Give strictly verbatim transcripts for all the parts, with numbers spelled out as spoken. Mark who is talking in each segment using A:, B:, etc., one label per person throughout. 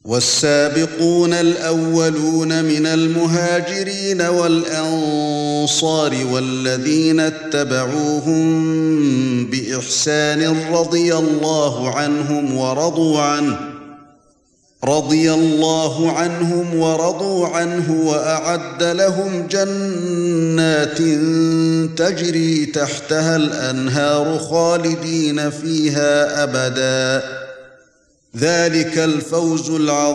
A: والسابقون الأولون من المهاجرين والأنصار والذين اتبعوهم بإحسان رضي الله عنهم ورضوا عنه رضي الله عنهم ورضوا عنه وأعد لهم جنات تجري تحتها الأنهار خالدين فيها أبدا ذلك الفوز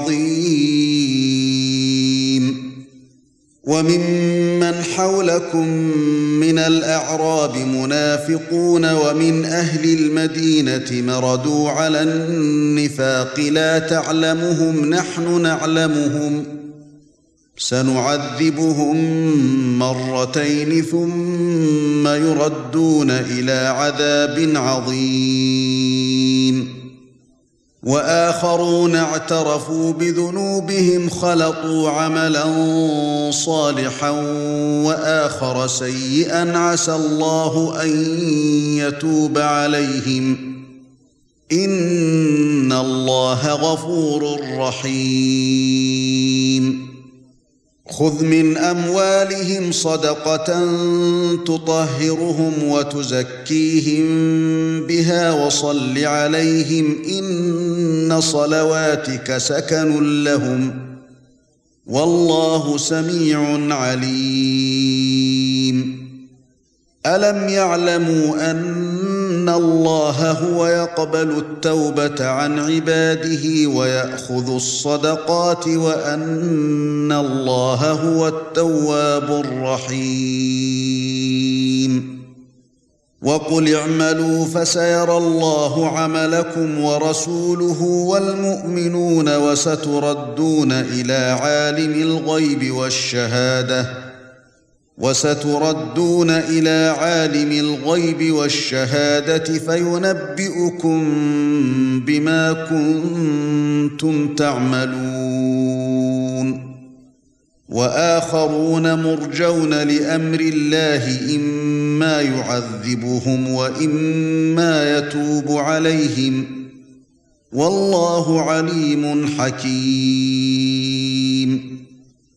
A: العظيم. وممن حولكم من الأعراب منافقون ومن أهل المدينة مردوا على النفاق لا تعلمهم نحن نعلمهم سنعذبهم مرتين ثم يردون إلى عذاب عظيم. وآخرون اعترفوا بذنوبهم خلطوا عملا صالحا وآخر سيئا عسى الله أن يتوب عليهم إن الله غفور رحيم. خذ من أموالهم صدقة تطهرهم وتزكيهم بها وصل عليهم إن صلواتك سكن لهم والله سميع عليم. ألم يعلموا أن الله هو يقبل التوبة عن عباده ويأخذ الصدقات وأن الله هو التواب الرحيم. وقل اعملوا فسيرى الله عملكم ورسوله والمؤمنون وستردون إلى عالم الغيب والشهادة وستردون إلى عالم الغيب والشهادة فينبئكم بما كنتم تعملون. وآخرون مرجون لأمر الله إما يعذبهم وإما يتوب عليهم والله عليم حكيم.